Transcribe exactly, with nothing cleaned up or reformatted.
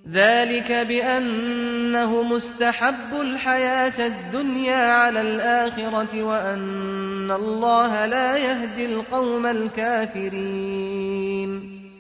ذلك بأنهم استحبوا الحياة الدنيا على الآخرة وأن الله لا يهدي القوم الكافرين